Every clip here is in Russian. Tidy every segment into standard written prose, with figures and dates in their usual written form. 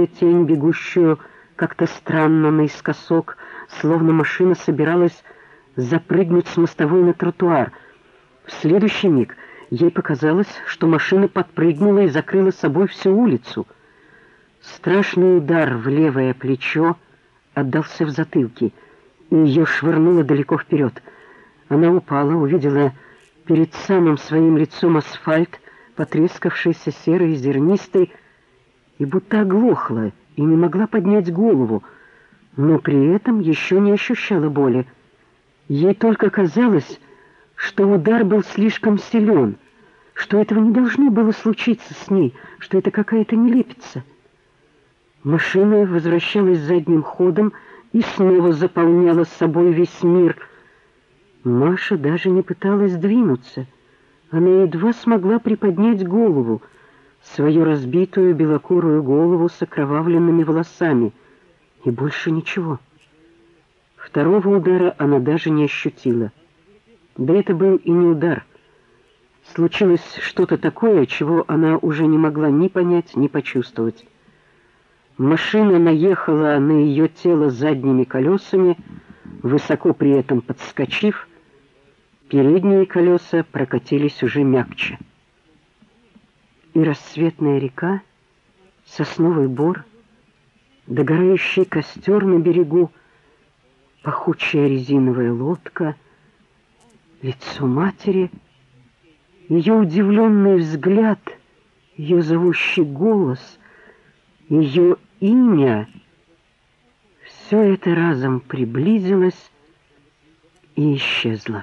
темную тень, бегущую как-то странно наискосок, словно машина собиралась запрыгнуть с мостовой на тротуар. В следующий миг ей показалось, что машина подпрыгнула и закрыла собой всю улицу. Страшный удар в левое плечо отдался в затылке, и ее швырнуло далеко вперед. Она упала, увидела перед самым своим лицом асфальт, потрескавшийся, серый, зернистый, и будто оглохла, и не могла поднять голову, но при этом еще не ощущала боли. Ей только казалось, что удар был слишком силен, что этого не должно было случиться с ней, что это какая-то нелепица. Машина возвращалась задним ходом и снова заполняла собой весь мир. Маша даже не пыталась двинуться. Она едва смогла приподнять голову, свою разбитую белокурую голову с окровавленными волосами, и больше ничего. Второго удара она даже не ощутила. Да это был и не удар. Случилось что-то такое, чего она уже не могла ни понять, ни почувствовать. Машина наехала на ее тело задними колесами, высоко при этом подскочив. Передние колеса прокатились уже мягче. И рассветная река, сосновый бор, догорающий костер на берегу, пахучая резиновая лодка, лицо матери, ее удивленный взгляд, ее зовущий голос, ее имя — все это разом приблизилось и исчезло.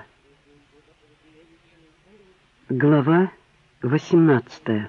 Глава 18.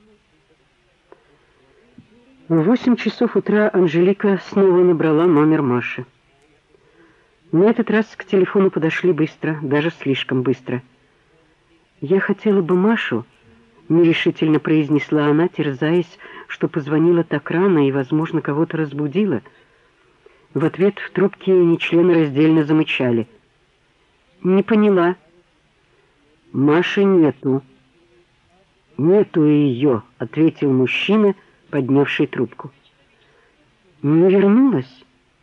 В 8 часов утра Анжелика снова набрала номер Маши. На этот раз к телефону подошли быстро, даже слишком быстро. «Я хотела бы Машу», — нерешительно произнесла она, терзаясь, что позвонила так рано и, возможно, кого-то разбудила. В ответ в трубке нечленораздельно замычали. «Не поняла». «Маши нету». «Нету ее», — ответил мужчина, поднявший трубку. «Не вернулась?»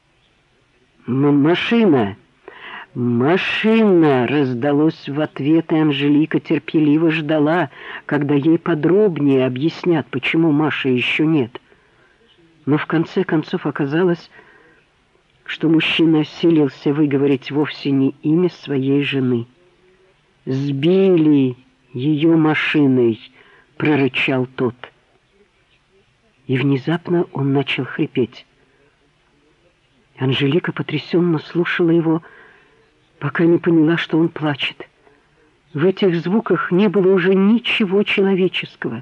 «Машина! Машина!» — раздалось в ответ, и Анжелика терпеливо ждала, когда ей подробнее объяснят, почему Маши еще нет. Но в конце концов оказалось, что мужчина осилился выговорить вовсе не имя своей жены. «Сбили ее машиной!» — прорычал тот. И внезапно он начал хрипеть. Анжелика потрясенно слушала его, пока не поняла, что он плачет. В этих звуках не было уже ничего человеческого.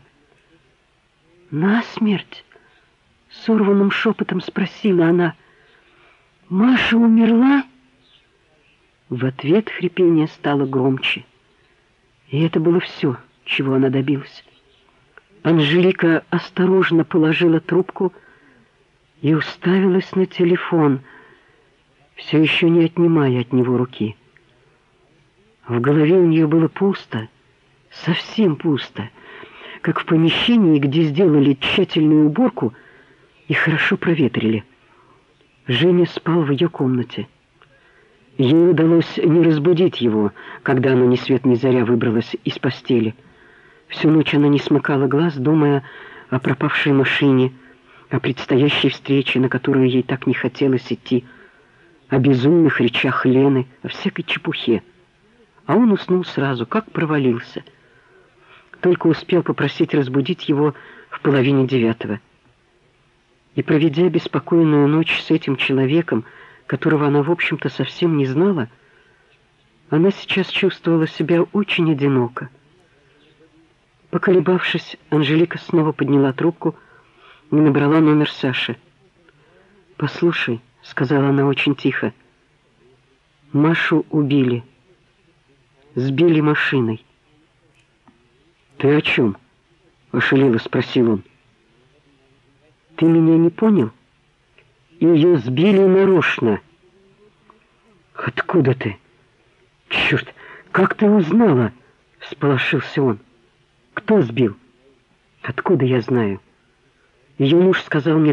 «Насмерть?» — сорванным шепотом спросила она. «Маша умерла?» В ответ хрипение стало громче. И это было все, чего она добилась. Анжелика осторожно положила трубку и уставилась на телефон, все еще не отнимая от него руки. В голове у нее было пусто, совсем пусто, как в помещении, где сделали тщательную уборку и хорошо проветрили. Женя спал в ее комнате. Ей удалось не разбудить его, когда она ни свет ни заря выбралась из постели. Всю ночь она не смыкала глаз, думая о пропавшей машине, о предстоящей встрече, на которую ей так не хотелось идти, о безумных речах Лены, о всякой чепухе. А он уснул сразу, как провалился. Только успел попросить разбудить его в 8:30. И, проведя беспокойную ночь с этим человеком, которого она, в общем-то, совсем не знала, она сейчас чувствовала себя очень одиноко. Поколебавшись, Анжелика снова подняла трубку и набрала номер Саши. «Послушай», — сказала она очень тихо, — «Машу убили. Сбили машиной». «Ты о чем?» — ошалело спросил он. «Ты меня не понял? Ее сбили нарочно». «Откуда ты? Черт, как ты узнала?» — всполошился он. «Кто сбил? Откуда я знаю? Ее муж сказал мне